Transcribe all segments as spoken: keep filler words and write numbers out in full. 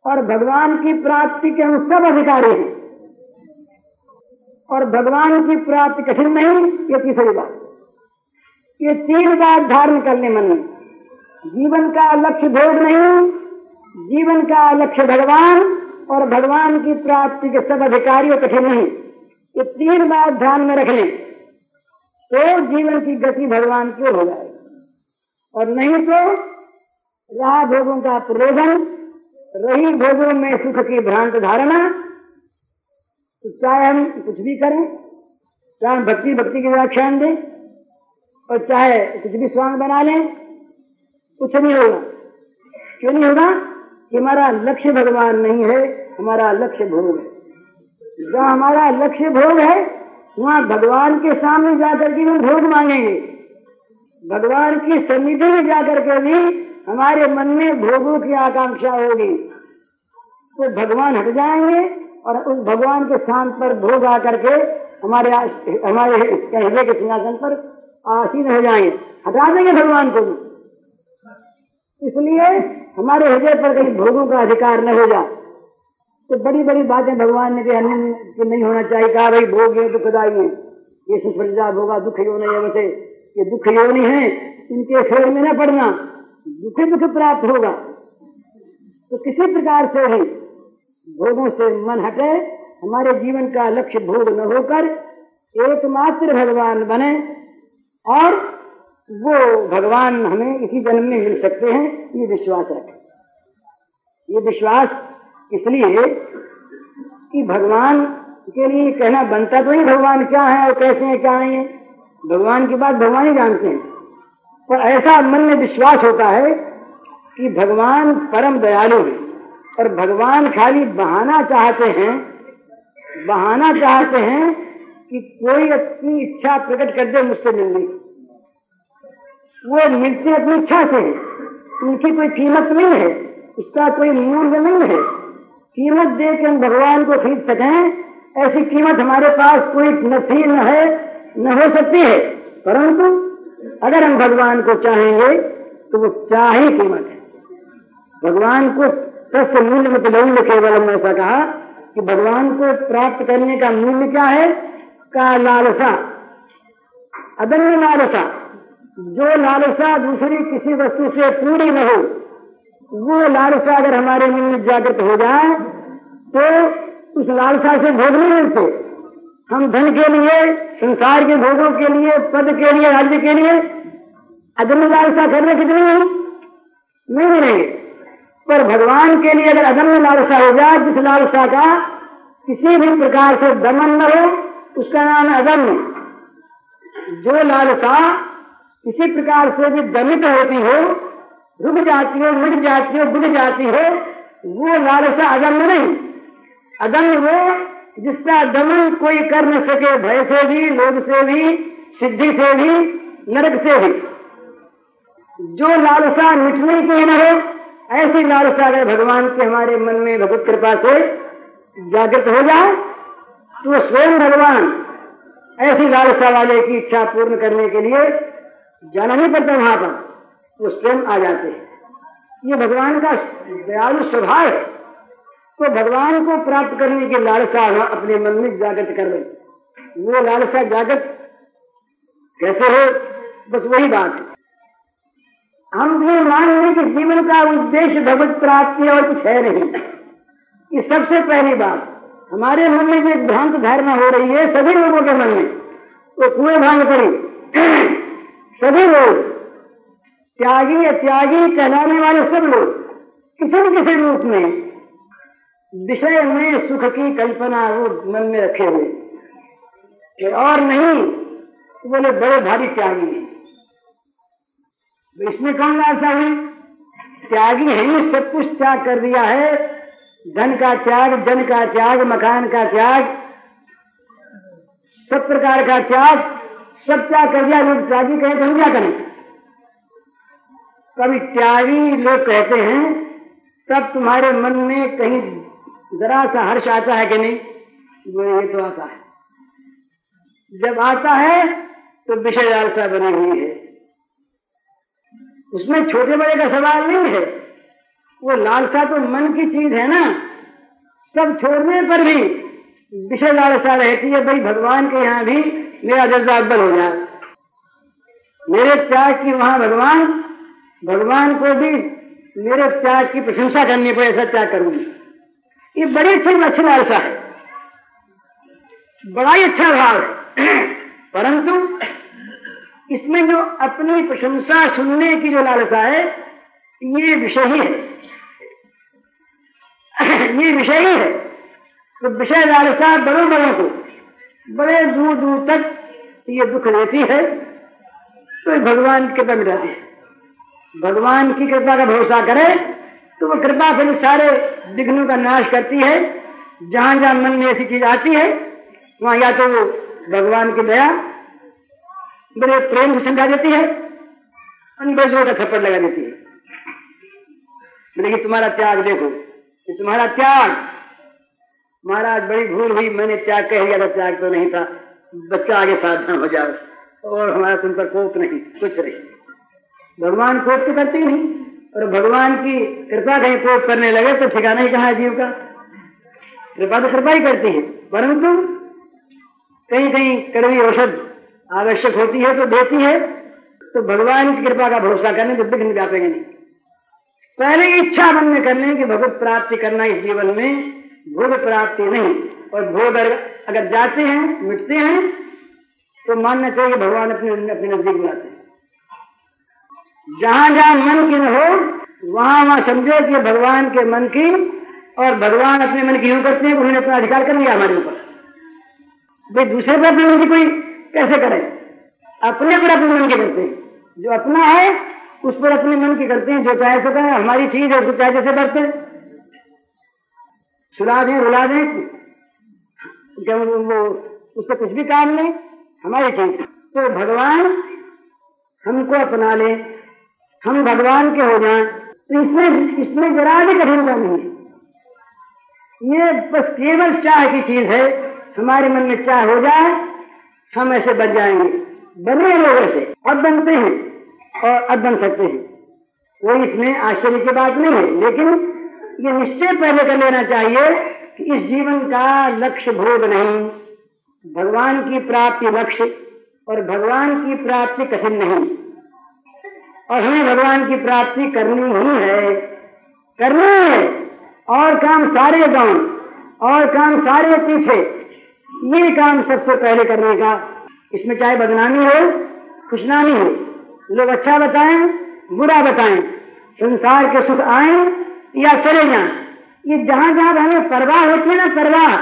और भगवान की प्राप्ति के हम सब अधिकारी हैं, और भगवान की प्राप्ति कठिन नहीं। ये तीसरी बात, ये तीन बात धारण करने मन में, जीवन का लक्ष्य भोग नहीं, जीवन का लक्ष्य भगवान, और भगवान की प्राप्ति के सब अधिकारी और कठिन नहीं। ये तीन बात ध्यान में रख लें तो जीवन की गति भगवान की हो जाएगी, और नहीं तो रहा भोगों का प्रलोभन, रही भोगों में सुख की भ्रांत धारणा। तो चाहे हम कुछ भी करें, चाहे हम भक्ति भक्ति की व्याख्यान दें, और चाहे कुछ भी स्वांग बना लें, कुछ नहीं होगा। क्यों नहीं होगा? कि हमारा लक्ष्य भगवान नहीं है, हमारा लक्ष्य भोग है। जहाँ हमारा लक्ष्य भोग है वहाँ भगवान के सामने जाकर के हम भोग मांगेंगे, भगवान की सन्निधि में जाकर के भी हमारे मन में भोगों की आकांक्षा होगी, तो भगवान हट जाएंगे और उस भगवान के स्थान पर भोग आकर के हमारे हमारे हृदय के सिंहासन पर आसीन हो जाएंगे, हटा देंगे भगवान को। इसलिए हमारे हृदय पर कहीं भोगों का अधिकार न हो जाए। तो बड़ी बड़ी बातें भगवान ने कि नहीं होना चाहिए, कहा भाई भोग ये दुखदाई है, ये सुप्रजा भोगा दुख योनि है, वैसे ये दुख योनि है, इनके फेर में न पड़ना, दुख दुख प्राप्त होगा। तो किसी प्रकार से ही भोगों से मन हटे, हमारे जीवन का लक्ष्य भोग न होकर एकमात्र भगवान बने, और वो भगवान हमें इसी जन्म में मिल सकते हैं, ये विश्वास रखें। ये विश्वास इसलिए कि भगवान के लिए कहना बनता तो नहीं भगवान क्या है और कैसे हैं क्या नहीं है, भगवान की बात भगवान ही जानते हैं, पर ऐसा मन में विश्वास होता है कि भगवान परम दयालु है, और भगवान खाली बहाना चाहते हैं, बहाना चाहते हैं कि कोई अपनी इच्छा प्रकट कर दे मुझसे मिलने की। वो मिलते अपनी इच्छा से, उनकी कोई कीमत नहीं है, उसका कोई मूल्य नहीं है। कीमत दे के हम भगवान को खरीद सकें ऐसी कीमत हमारे पास कोई नथी न है, न हो सकती है। परंतु अगर हम भगवान को चाहेंगे तो वो चाहे कीमत है। भगवान को तस्य मूल्य में मूल्य केवल ऐसा कहा कि भगवान को प्राप्त करने का मूल्य क्या है? का लालसा, अदम्य लालसा। जो लालसा दूसरी किसी वस्तु से पूरी न हो, वो लालसा अगर हमारे मन में जागृत हो जाए तो उस लालसा से भोग नहीं मिलते। हम धन के लिए, संसार के भोगों के लिए, पद के लिए, राज्य के लिए अदम्य लालसा करने कितनी नहीं मिलेंगे, पर भगवान के लिए अगर अदम्य लालसा हो जाए, जिस लालसा का किसी भी प्रकार से दमन न हो, उसका नाम है अदम्य। जो लालसा किसी प्रकार से भी दमित होती हो, रुक जाती हो, मिट जाती हो, बुझ जाती हो, वो लालसा अदम्य नहीं। अदम्य वो जिसका दमन कोई कर न सके, भय से भी, लोभ से भी, सिद्धि से भी, नरक से भी। जो लालसा मिटने की न हो, ऐसी लालसा अगर भगवान के हमारे मन में भगवत कृपा से जागृत हो जाए तो स्वयं भगवान ऐसी लालसा वाले की इच्छा पूर्ण करने के लिए जाना नहीं पड़ता, वहां पर वो स्वयं आ जाते हैं। ये भगवान का दयालु स्वभाव है। तो भगवान को प्राप्त करने की लालसा अपने मन में जागृत कर ले। वो लालसा जागृत कैसे हो? बस वही बात है। हम भी मान लें कि जीवन का उद्देश्य भगवत प्राप्ति और कुछ है नहीं। ये सबसे पहली बात। हमारे मन में जो एक भ्रांत धारणा हो रही है सभी लोगों के मन में, वो कुएं भांग पड़ी। सभी लोग त्यागी त्यागी कहलाने वाले सब लोग किसी न किसी रूप में विषय में सुख की कल्पना वो मन में रखे हुए, और नहीं तो बोले बड़े भारी त्यागी हैं। इसमें कौन लालसा हुई? त्यागी है ही, सब कुछ त्याग कर दिया है। धन का त्याग, जन का त्याग, मकान का त्याग, सब प्रकार का त्याग, सब त्याग कर दिया। लोग त्यागी कहें तो हम क्या करें? कभी त्यागी लोग कहते हैं तब तुम्हारे मन में कहीं जरा सा हर्ष आता है कि नहीं? वो ये तो आता है। जब आता है तो विषय लालसा बनी हुई है। उसमें छोटे बड़े का सवाल नहीं है, वो लालसा तो मन की चीज है ना, सब छोड़ने पर भी विषय लालसा रहती है। भाई भगवान के यहाँ भी मेरा दर्जा अव्वल हो जाए, मेरे त्याग की वहां भगवान भगवान को भी मेरे त्याग की प्रशंसा करनी पड़े, ऐसा त्याग करूंगी। ये बड़ी अच्छी अच्छी लालसा है, बड़ा ही अच्छा भाव है। परंतु इसमें जो अपनी प्रशंसा सुनने की जो लालसा है, ये विषय ही है, ये विषय ही है। तो विषय लालसा बड़ों बड़ों को बड़े दूर दूर तक ये दुख देती है, तो भगवान की कृपा मिटाती है। भगवान की कृपा का भरोसा करे तो वो कृपा फिर सारे विघ्नों का नाश करती है। जहां जहां मन में ऐसी चीज आती है वहां या तो वो भगवान की दया बड़े प्रेम से समझा देती है, बड़े जोर का थप्पड़ लगा देती है। लेकिन तुम्हारा त्याग देखो, कि तुम्हारा त्याग, महाराज बड़ी भूल हुई, मैंने त्याग कह दिया था, त्याग तो नहीं था, बच्चा आगे सावधान हो जाओ, और हमारा तुम पर कोप नहीं, कुछ नहीं। भगवान कोप तो करते ही नहीं, और भगवान की कृपा कहीं कोप करने लगे तो ठिकाना ही कहाँ है जीव का। कृपा तो कृपा ही करती है, परंतु कहीं कहीं कड़वी औषध आवश्यक होती है तो देती है। तो भगवान की कृपा का भरोसा करने तो विघ्न व्यापेंगे नहीं। पहले इच्छा मन में करने की भगवत प्राप्ति करना इस जीवन में, भोग प्राप्ति नहीं। और भोग अगर जाते हैं मिटते हैं तो मानना चाहिए भगवान अपने अपने नजदीक बुलाते हैं। जहां जहां मन की न हो वहां वहां समझे कि भगवान के मन की, और भगवान अपने मन की यूं करते हैं कि उन्होंने अपना अधिकार कर लिया हमारे ऊपर। भाई दूसरे पर अपने मन की कोई कैसे करे, अपने पर अपने मन की करते हैं। जो अपना है उस पर अपने मन की करते हैं, जो चाहे सो करें, हमारी चीज है उसको चाहे जैसे करते हैं, सुला दें रुला दें, जब वो उससे कुछ भी काम नहीं, हमारी चीज। तो भगवान हमको अपना ले, हम भगवान के हो जाएं, तो इसमें इसमें जरा भी कठिनता नहीं है। ये बस केवल चाह की चीज है। हमारे मन में चाह हो जाए हम ऐसे बन जाएंगे, बने लोग ऐसे अब बनते हैं और अब बन सकते हैं, कोई इसमें आश्चर्य की बात नहीं है। लेकिन ये निश्चय पहले कर लेना चाहिए कि इस जीवन का लक्ष्य भोग नहीं, भगवान की प्राप्ति लक्ष्य, और भगवान की प्राप्ति कठिन नहीं, और हमें भगवान की प्राप्ति करनी ही है, करनी है। और काम सारे गांव और काम सारे पीछे, ये काम सबसे पहले करने का। इसमें चाहे बदनामी हो खुशनामी हो, लोग अच्छा बताएं बुरा बताएं, संसार के सुख आए या चले जाएं, ये जहां जहां हमें परवाह होती है ना, परवाह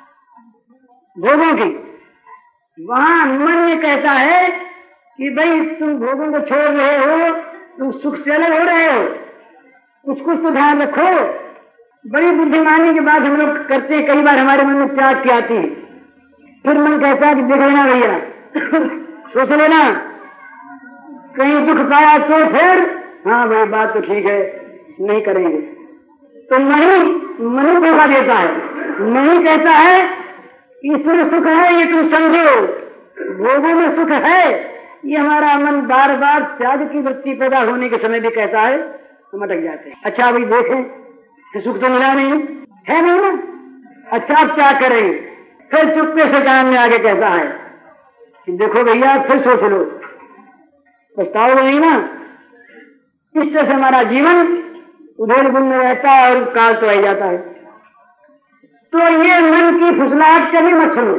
भोगों की, वहां मन में कहता है कि भाई तुम भोगों को छोड़ रहे हो, तुम सुख से अलग हो रहे हो, कुछ कुछ तो ध्यान रखो। बड़ी बुद्धिमानी की बात हम लोग करते हैं, कई बार हमारे मन में त्याग की आती है, फिर मन कहता है कि देख लेना भैया, सोच लेना, कहीं दुख पाया तो फिर हाँ भाई बात तो ठीक है, नहीं करेंगे। तो नहीं, मन धोखा देता है, नहीं कहता है इसमें सुख है, ये तुम समझो, भोगों में सुख है। ये हमारा मन बार बार त्याग की वृत्ति पैदा होने के समय भी कहता है, तो मटक जाते हैं। अच्छा भाई देखें कि सुख तो मिला नहीं है, नहीं ना, अच्छा आप क्या करेंगे? फिर चुप्पे से कान में आगे कहता है कि देखो भैया फिर सोच लो, पछताओ नहीं ना। इस तरह से हमारा जीवन उधेड़ बुन में रहता है और काल तो आ जाता है। तो ये मन की फुसलाहट कभी मत सुनो,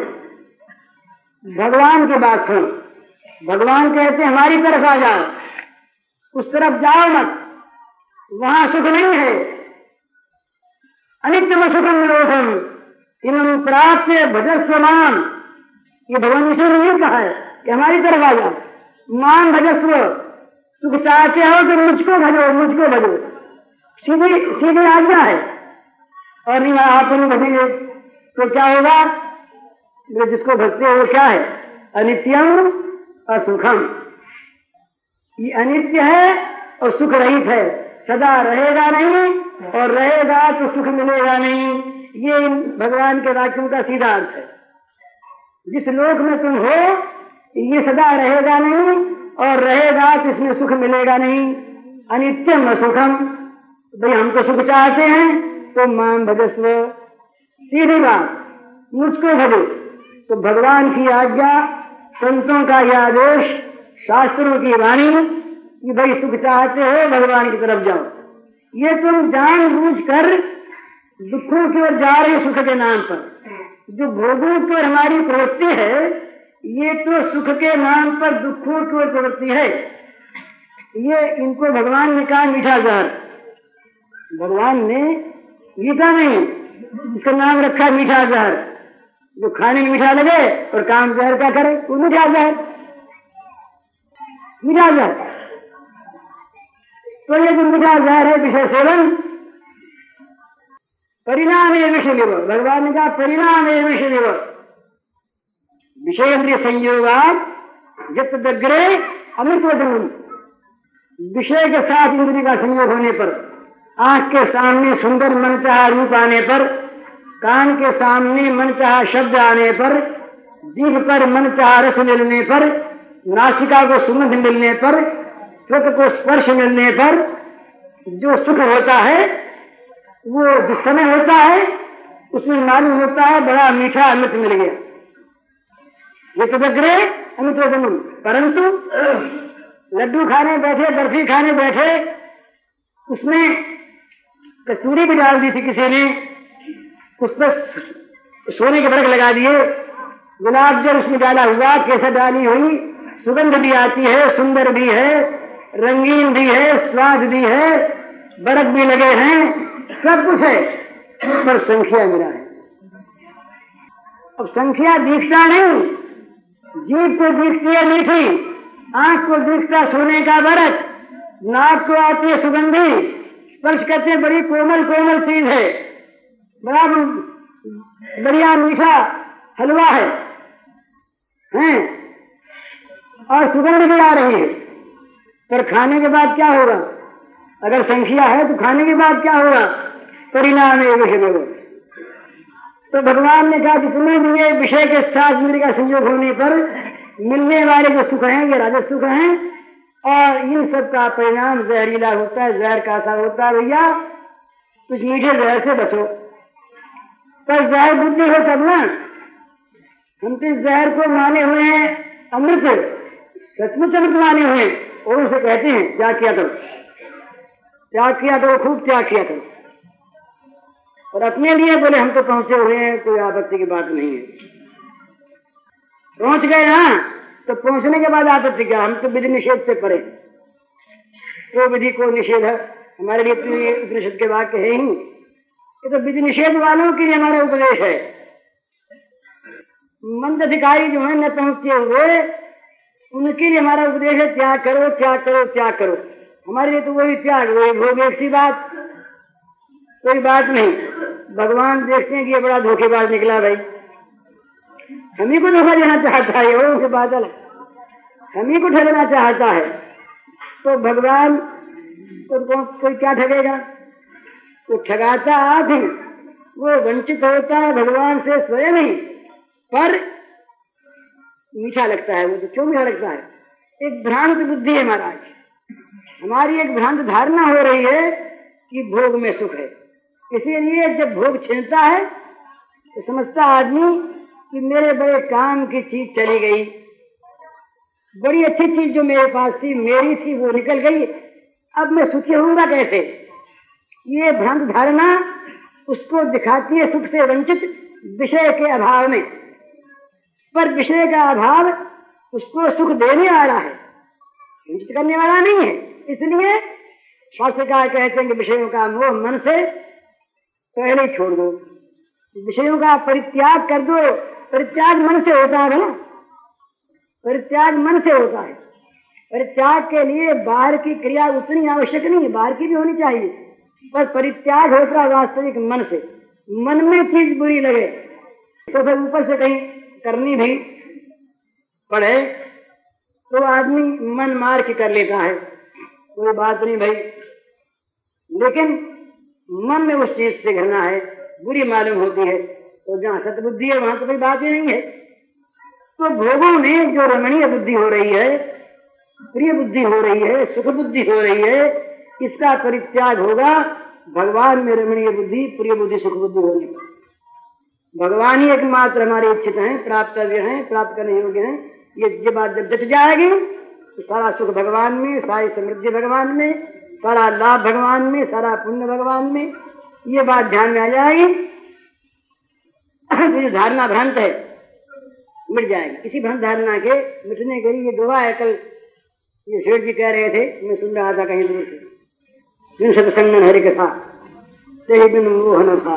भगवान की बात सुनो। भगवान कहते हमारी तरफ आ जाओ, उस तरफ जाओ मत, वहां सुख नहीं है। अनित्यम सुखम निरोधम इनम प्राप्त भजस्व माम, ये भगवान विष्णु ने नहीं कहा है कि हमारी तरफ आ जाओ, मान भजस्व, सुख चाहते हो तो मुझको भजो, मुझको भजो, सीधी सीधी आज्ञा है। और नहीं आप नहीं भजेंगे तो क्या होगा? जो जिसको भजते हो वो क्या है? अनित्यम असुखम, ये अनित्य है और सुख रहित है, सदा रहेगा नहीं और रहेगा तो सुख मिलेगा नहीं। ये भगवान के वाक्यों का सीधा अर्थ है। जिस लोक में तुम हो ये सदा रहेगा नहीं और रहेगा तो इसमें सुख मिलेगा नहीं। अनित्यम असुखम, भाई हमको सुख चाहते हैं तो माम भजस्व, सीधी बात, मुझको भजो। तो भगवान की आज्ञा, संतों का यह आदेश, शास्त्रों की वाणी कि भाई सुख चाहते हो भगवान की तरफ जाओ। ये तुम जानबूझ कर दुखों की ओर जा रहे सुख के नाम पर। जो भोगों की ओर हमारी प्रवृत्ति है, ये तो सुख के नाम पर दुखों की ओर प्रवृत्ति है। ये इनको भगवान ने कहा मीठा जहर। भगवान ने मीठा नहीं, इसका नाम रखा मीठा जहर। जो खाने में मीठा लगे और काम जहर क्या करे, वो मीठा जहर, मीठा जहर। तो ये जो मीठा जहर है विषय सेवन, परिणाम है विषय लिव। भगवान ने कहा परिणाम है विषय लिव। विषयेंद्रिय संयोगात जत दग्रे अमृतवचनम। विषय के साथ इंद्रिय का संयोग होने पर, आंख के सामने सुंदर मनचाहा रूप आने पर, कान के सामने मनचाहा शब्द आने पर, जीभ पर मनचाहा रस मिलने पर, नासिका को सुगंध मिलने पर, त्वक को स्पर्श मिलने पर जो सुख होता है, वो जिस समय होता है उसमें मालूम होता है बड़ा मीठा अमृत मिल गया। ये तो बग्रे अमृतवचनम। परंतु लड्डू खाने बैठे, बर्फी खाने बैठे, उसमें कस्तूरी भी डाल दी थी किसी ने, उस पर सोने के बरक लगा दिए, गुलाब जल उसमें डाला हुआ, केसर डाली हुई, सुगंध भी आती है, सुंदर भी है, रंगीन भी है, स्वाद भी है, बरक भी लगे हैं, सब कुछ है, पर संख्या मिला है। अब संख्या दिखता नहीं, जीभ को दिखती है मीठी, आंख को दिखता सोने का बरक, नाक को आती है सुगंधी, स्पर्श करते बड़ी कोमल कोमल चीज है, बड़ा बढ़िया मीठा हलवा है, हैं? और सुगंध भी आ रही है। पर खाने के बाद क्या होगा? अगर संख्या है तो खाने के बाद क्या होगा? परिणाम है विषय। तो भगवान ने कहा जितने भी ये विषय के साथ इंद्रिय का संयोग होने पर मिलने वाले जो सुख हैं, ये राजस सुख हैं, और इन सब का परिणाम जहरीला होता है, जहर का असर होता है। भैया कुछ मीठे जहर से बचो। पर जहर बुद्धि हो तब ना। हम तो इस जहर को माने हुए हैं अमृत, सचमुच अमृत माने हुए हैं, और उसे कहते हैं त्याग किया करो, त्याग किया करो, खूब त्याग किया करो। और अपने लिए बोले हम तो पहुंचे हुए हैं, कोई आपत्ति की बात नहीं है। पहुंच गए ना, तो पहुंचने के बाद आपत्ति क्या? हम तो विधि निषेध से परे, वो विधि को निषेध है हमारे लिए, उपनिषद के वाक्य है ही। ये तो विधि निषेध वालों के लिए हमारा उपदेश है। मंद अधिकारी जो है न पहुंचे हुए, उनके लिए हमारा उपदेश है त्याग करो, त्याग करो, त्याग करो। हमारे लिए तो वही त्याग, वही भोग, एक सी बात, कोई बात नहीं। भगवान देखते हैं कि ये बड़ा धोखेबाज निकला भाई, हम ही को धोखा देना चाहता है, वो उनकी बात अलग, हम ही को ठगना चाहता है। तो भगवान को कोई क्या ठगेगा? वो ठगाता आप ही, वो वंचित होता है भगवान से स्वयं ही, पर मीठा लगता है। वो तो क्यों मीठा लगता है? एक भ्रांत बुद्धि है महाराज, हमारी एक भ्रांत धारणा हो रही है कि भोग में सुख है। इसीलिए जब भोग छीनता है तो समझता आदमी कि मेरे बड़े काम की चीज चली गई, बड़ी अच्छी चीज जो मेरे पास थी, मेरी थी, वो निकल गई, अब मैं सुखी होऊंगा कैसे? ये भ्रांत धारणा उसको दिखाती है सुख से वंचित विषय के अभाव में। पर विषय का अभाव उसको सुख देने वाला है, वंचित करने वाला नहीं है। इसलिए शास्त्रकार कहते हैं कि विषयों का मोह मन से पहले छोड़ दो, विषयों का परित्याग कर दो। परित्याग मन से होता है ना, परित्याग मन से होता है। परित्याग के लिए बाहर की क्रिया उतनी आवश्यक नहीं है, बाहर की भी होनी चाहिए, पर परित्याग होता है वास्तविक मन से। मन में चीज बुरी लगे तो फिर ऊपर से कहीं करनी भी पड़े तो आदमी मन मार के कर लेता है, कोई बात नहीं भाई, लेकिन मन में उस चीज से घृणा है, बुरी मालूम होती है, तो जहाँ सतबुद्धि है वहां तो कोई बात ही नहीं है। तो भोगों में जो रमणीय बुद्धि हो रही है, प्रिय बुद्धि हो रही है, सुख बुद्धि हो रही है, इसका परित्याग होगा भगवान में रमणीय बुद्धि, प्रिय बुद्धि, सुख बुद्धि होने का। भगवान ही एकमात्र हमारे इच्छित हैं, प्राप्तव्य हैं, प्राप्त करने योग्य हैं। ये ये बात जब जच जाएगी तो सारा सुख भगवान में, सारी समृद्धि भगवान में, सारा लाभ भगवान में, सारा पुण्य भगवान में, ये बात ध्यान में आ जाएगी। जो धारणा भ्रांत है मिट जाएगी। इसी भ्रांत धारणा के मिटने के लिए ये दुआ है। कल ये शेठ जी कह रहे थे, मैं सुन रहा था कहीं दूर से, जिन सत्संगन हरि कथा तेहि बिन मोहन था।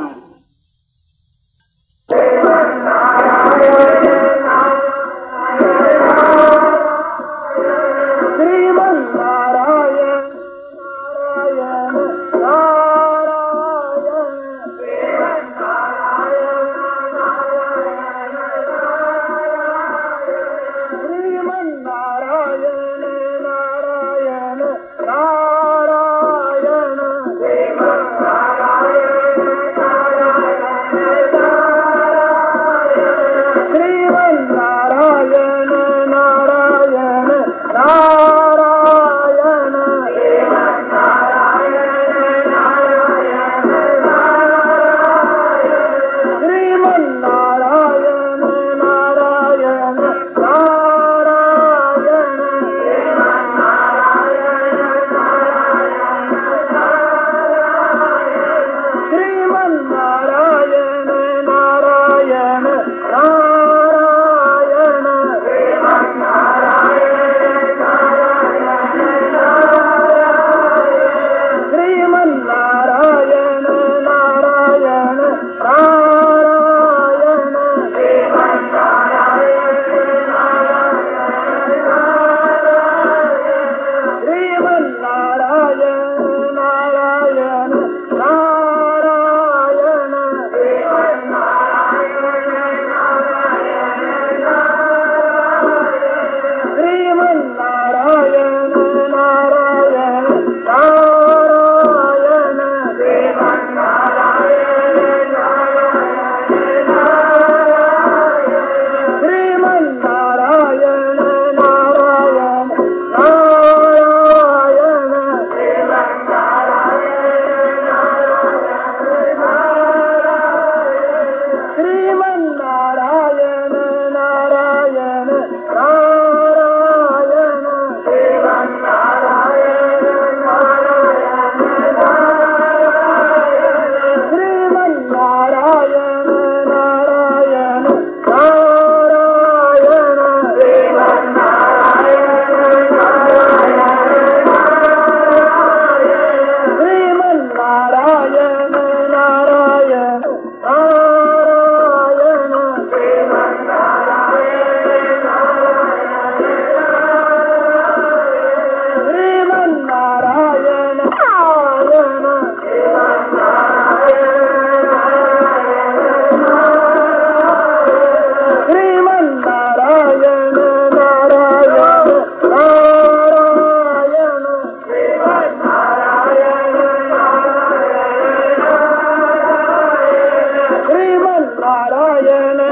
नारायण